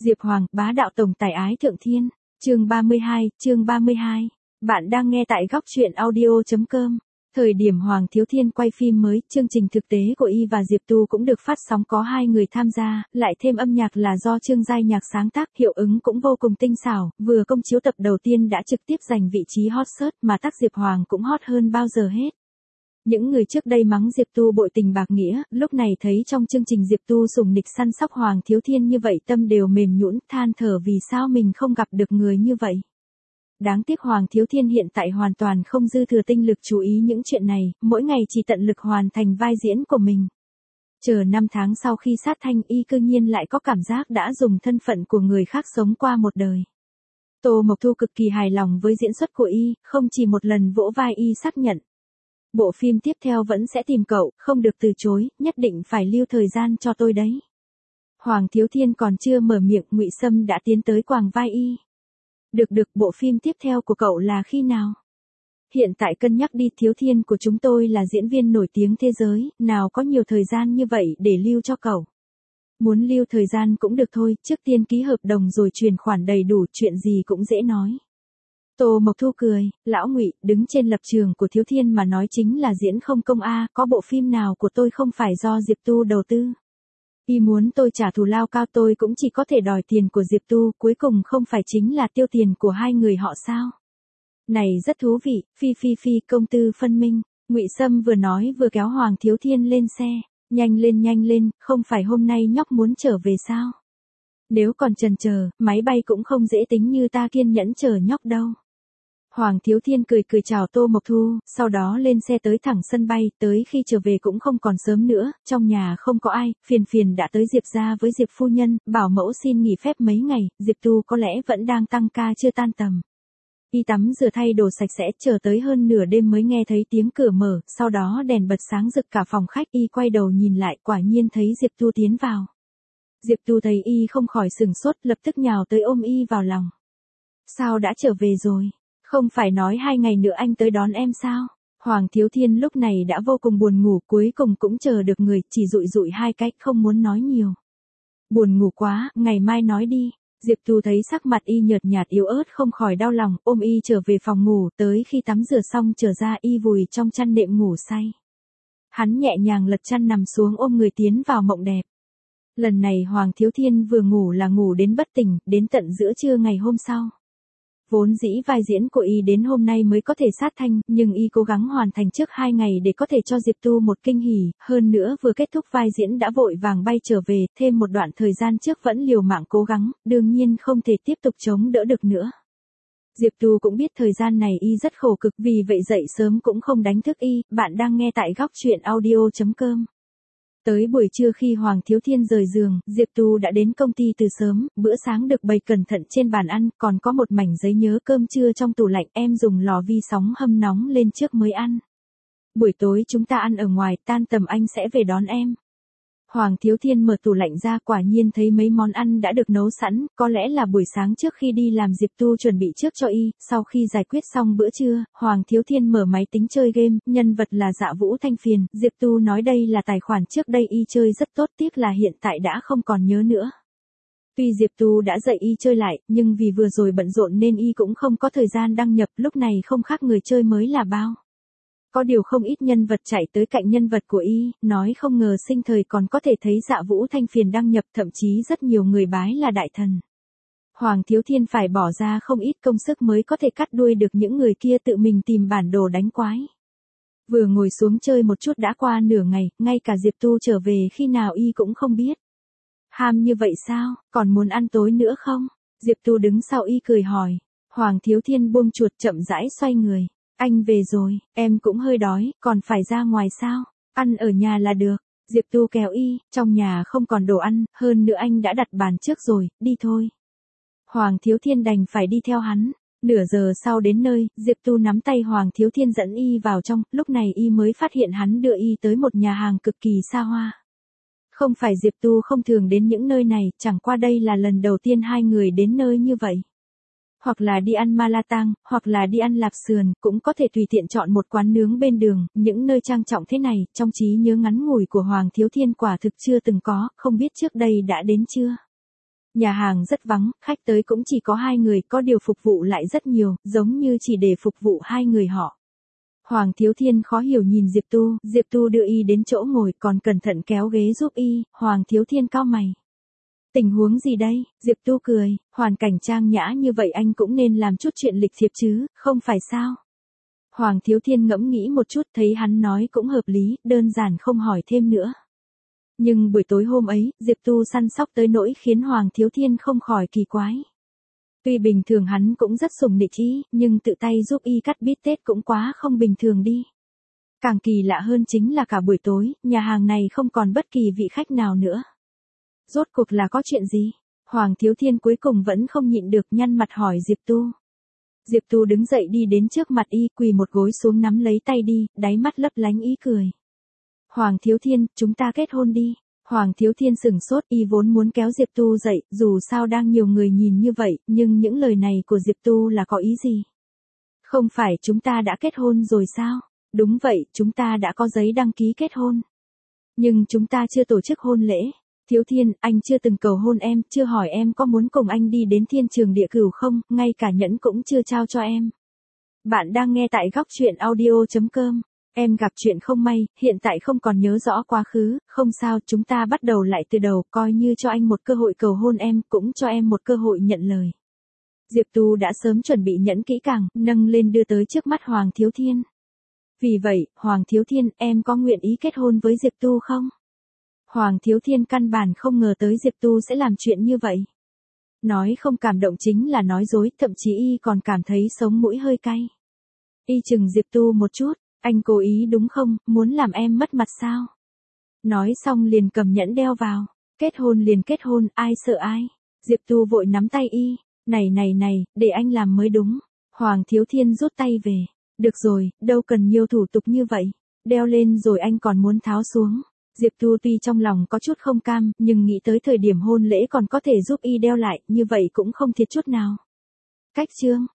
Diệp Hoàng, bá đạo tổng tài ái thượng thiên. Chương 32. Bạn đang nghe tại góc truyện audio.com. Thời điểm Hoàng Thiếu Thiên quay phim mới, chương trình thực tế của y và Diệp Tu cũng được phát sóng có hai người tham gia, lại thêm âm nhạc là do Trương Giai Nhạc sáng tác, hiệu ứng cũng vô cùng tinh xảo, vừa công chiếu tập đầu tiên đã trực tiếp giành vị trí hot search mà tác Diệp Hoàng cũng hot hơn bao giờ hết. Những người trước đây mắng Diệp Tu bội tình bạc nghĩa, lúc này thấy trong chương trình Diệp Tu sủng nịch săn sóc Hoàng Thiếu Thiên như vậy tâm đều mềm nhũn, than thở vì sao mình không gặp được người như vậy. Đáng tiếc Hoàng Thiếu Thiên hiện tại hoàn toàn không dư thừa tinh lực chú ý những chuyện này, mỗi ngày chỉ tận lực hoàn thành vai diễn của mình. Chờ 5 tháng sau khi sát thanh y cư nhiên lại có cảm giác đã dùng thân phận của người khác sống qua một đời. Tô Mộc Thu cực kỳ hài lòng với diễn xuất của y, không chỉ một lần vỗ vai y xác nhận. Bộ phim tiếp theo vẫn sẽ tìm cậu, không được từ chối, nhất định phải lưu thời gian cho tôi đấy. Hoàng Thiếu Thiên còn chưa mở miệng, Ngụy Sâm đã tiến tới quàng vai y. Được, bộ phim tiếp theo của cậu là khi nào? Hiện tại cân nhắc đi, Thiếu Thiên của chúng tôi là diễn viên nổi tiếng thế giới, nào có nhiều thời gian như vậy để lưu cho cậu. Muốn lưu thời gian cũng được thôi, trước tiên ký hợp đồng rồi chuyển khoản đầy đủ, chuyện gì cũng dễ nói. Tô Mộc Thu cười, lão Ngụy, đứng trên lập trường của Thiếu Thiên mà nói chính là diễn không công a, có bộ phim nào của tôi không phải do Diệp Tu đầu tư. Y muốn tôi trả thù lao cao tôi cũng chỉ có thể đòi tiền của Diệp Tu, cuối cùng không phải chính là tiêu tiền của hai người họ sao? Này rất thú vị, phi công tư phân minh. Ngụy Sâm vừa nói vừa kéo Hoàng Thiếu Thiên lên xe. Nhanh lên, không phải hôm nay nhóc muốn trở về sao? Nếu còn chần chờ, máy bay cũng không dễ tính như ta kiên nhẫn chờ nhóc đâu. Hoàng Thiếu Thiên cười chào Tô Mộc Thu, sau đó lên xe tới thẳng sân bay, tới khi trở về cũng không còn sớm nữa, trong nhà không có ai, phiền đã tới Diệp gia với Diệp phu nhân, bảo mẫu xin nghỉ phép mấy ngày, Diệp Tu có lẽ vẫn đang tăng ca chưa tan tầm. Y tắm rửa thay đồ sạch sẽ, chờ tới hơn nửa đêm mới nghe thấy tiếng cửa mở, sau đó đèn bật sáng rực cả phòng khách, y quay đầu nhìn lại, quả nhiên thấy Diệp Tu tiến vào. Diệp Tu thấy y không khỏi sửng sốt, lập tức nhào tới ôm y vào lòng. Sao đã trở về rồi? Không phải nói 2 ngày nữa anh tới đón em sao? Hoàng Thiếu Thiên lúc này đã vô cùng buồn ngủ, cuối cùng cũng chờ được người, chỉ dụi 2 cách, không muốn nói nhiều. Buồn ngủ quá, ngày mai nói đi. Diệp Tu thấy sắc mặt y nhợt nhạt yếu ớt không khỏi đau lòng, ôm y trở về phòng ngủ, tới khi tắm rửa xong trở ra y vùi trong chăn đệm ngủ say. Hắn nhẹ nhàng lật chăn nằm xuống ôm người tiến vào mộng đẹp. Lần này Hoàng Thiếu Thiên vừa ngủ là ngủ đến bất tỉnh, đến tận giữa trưa ngày hôm sau. Vốn dĩ vai diễn của y đến hôm nay mới có thể sát thanh, nhưng y cố gắng hoàn thành trước 2 ngày để có thể cho Diệp Tu một kinh hỉ, hơn nữa vừa kết thúc vai diễn đã vội vàng bay trở về, thêm một đoạn thời gian trước vẫn liều mạng cố gắng, đương nhiên không thể tiếp tục chống đỡ được nữa. Diệp Tu cũng biết thời gian này y rất khổ cực, vì vậy dậy sớm cũng không đánh thức y. Bạn đang nghe tại góc truyện audio.com. Tới buổi trưa khi Hoàng Thiếu Thiên rời giường, Diệp Tu đã đến công ty từ sớm, bữa sáng được bày cẩn thận trên bàn ăn, còn có một mảnh giấy nhớ cơm trưa trong tủ lạnh, em dùng lò vi sóng hâm nóng lên trước mới ăn. Buổi tối chúng ta ăn ở ngoài, tan tầm anh sẽ về đón em. Hoàng Thiếu Thiên mở tủ lạnh ra, quả nhiên thấy mấy món ăn đã được nấu sẵn, có lẽ là buổi sáng trước khi đi làm Diệp Tu chuẩn bị trước cho y. Sau khi giải quyết xong bữa trưa, Hoàng Thiếu Thiên mở máy tính chơi game, nhân vật là Dạ Vũ Thanh Phiền, Diệp Tu nói đây là tài khoản trước đây y chơi rất tốt, tiếc là hiện tại đã không còn nhớ nữa. Tuy Diệp Tu đã dạy y chơi lại, nhưng vì vừa rồi bận rộn nên y cũng không có thời gian đăng nhập, lúc này không khác người chơi mới là bao. Có điều không ít nhân vật chạy tới cạnh nhân vật của y, nói không ngờ sinh thời còn có thể thấy Dạ Vũ Thanh Phiền đăng nhập, thậm chí rất nhiều người bái là đại thần. Hoàng Thiếu Thiên phải bỏ ra không ít công sức mới có thể cắt đuôi được những người kia tự mình tìm bản đồ đánh quái. Vừa ngồi xuống chơi một chút đã qua nửa ngày, ngay cả Diệp Tu trở về khi nào y cũng không biết. Ham như vậy sao, còn muốn ăn tối nữa không? Diệp Tu đứng sau y cười hỏi. Hoàng Thiếu Thiên buông chuột chậm rãi xoay người. Anh về rồi, em cũng hơi đói, còn phải ra ngoài sao? Ăn ở nhà là được. Diệp Tu kéo y, trong nhà không còn đồ ăn, hơn nữa anh đã đặt bàn trước rồi, đi thôi. Hoàng Thiếu Thiên đành phải đi theo hắn. Nửa giờ sau đến nơi, Diệp Tu nắm tay Hoàng Thiếu Thiên dẫn y vào trong, lúc này y mới phát hiện hắn đưa y tới một nhà hàng cực kỳ xa hoa. Không phải Diệp Tu không thường đến những nơi này, chẳng qua đây là lần đầu tiên hai người đến nơi như vậy. Hoặc là đi ăn ma la tang, hoặc là đi ăn lạp sườn, cũng có thể tùy tiện chọn một quán nướng bên đường, những nơi trang trọng thế này, trong trí nhớ ngắn ngủi của Hoàng Thiếu Thiên quả thực chưa từng có, không biết trước đây đã đến chưa. Nhà hàng rất vắng, khách tới cũng chỉ có 2 người, có điều phục vụ lại rất nhiều, giống như chỉ để phục vụ 2 người họ. Hoàng Thiếu Thiên khó hiểu nhìn Diệp Tu đưa y đến chỗ ngồi còn cẩn thận kéo ghế giúp y, Hoàng Thiếu Thiên cau mày. Tình huống gì đây? Diệp Tu cười, hoàn cảnh trang nhã như vậy anh cũng nên làm chút chuyện lịch thiệp chứ, không phải sao? Hoàng Thiếu Thiên ngẫm nghĩ một chút thấy hắn nói cũng hợp lý, đơn giản không hỏi thêm nữa. Nhưng buổi tối hôm ấy, Diệp Tu săn sóc tới nỗi khiến Hoàng Thiếu Thiên không khỏi kỳ quái. Tuy bình thường hắn cũng rất sủng nịch y, nhưng tự tay giúp y cắt bít tết cũng quá không bình thường đi. Càng kỳ lạ hơn chính là cả buổi tối, nhà hàng này không còn bất kỳ vị khách nào nữa. Rốt cuộc là có chuyện gì? Hoàng Thiếu Thiên cuối cùng vẫn không nhịn được nhăn mặt hỏi Diệp Tu. Diệp Tu đứng dậy đi đến trước mặt y, quỳ một gối xuống nắm lấy tay đi, đáy mắt lấp lánh ý cười. Hoàng Thiếu Thiên, chúng ta kết hôn đi. Hoàng Thiếu Thiên sửng sốt, y vốn muốn kéo Diệp Tu dậy, dù sao đang nhiều người nhìn như vậy, nhưng những lời này của Diệp Tu là có ý gì? Không phải chúng ta đã kết hôn rồi sao? Đúng vậy, chúng ta đã có giấy đăng ký kết hôn. Nhưng chúng ta chưa tổ chức hôn lễ. Thiếu Thiên, anh chưa từng cầu hôn em, chưa hỏi em có muốn cùng anh đi đến thiên trường địa cửu không, ngay cả nhẫn cũng chưa trao cho em. Bạn đang nghe tại góc truyện audio.com. Em gặp chuyện không may, hiện tại không còn nhớ rõ quá khứ, không sao, chúng ta bắt đầu lại từ đầu, coi như cho anh một cơ hội cầu hôn em, cũng cho em một cơ hội nhận lời. Diệp Tu đã sớm chuẩn bị nhẫn kỹ càng, nâng lên đưa tới trước mắt Hoàng Thiếu Thiên. Vì vậy, Hoàng Thiếu Thiên, em có nguyện ý kết hôn với Diệp Tu không? Hoàng Thiếu Thiên căn bản không ngờ tới Diệp Tu sẽ làm chuyện như vậy. Nói không cảm động chính là nói dối, thậm chí y còn cảm thấy sống mũi hơi cay. Y chừng Diệp Tu một chút, anh cố ý đúng không, muốn làm em mất mặt sao? Nói xong liền cầm nhẫn đeo vào, kết hôn liền kết hôn, ai sợ ai? Diệp Tu vội nắm tay y, này, để anh làm mới đúng. Hoàng Thiếu Thiên rút tay về, được rồi, đâu cần nhiều thủ tục như vậy, đeo lên rồi anh còn muốn tháo xuống. Diệp Tu tuy trong lòng có chút không cam, nhưng nghĩ tới thời điểm hôn lễ còn có thể giúp y đeo lại, như vậy cũng không thiệt chút nào. Cách chương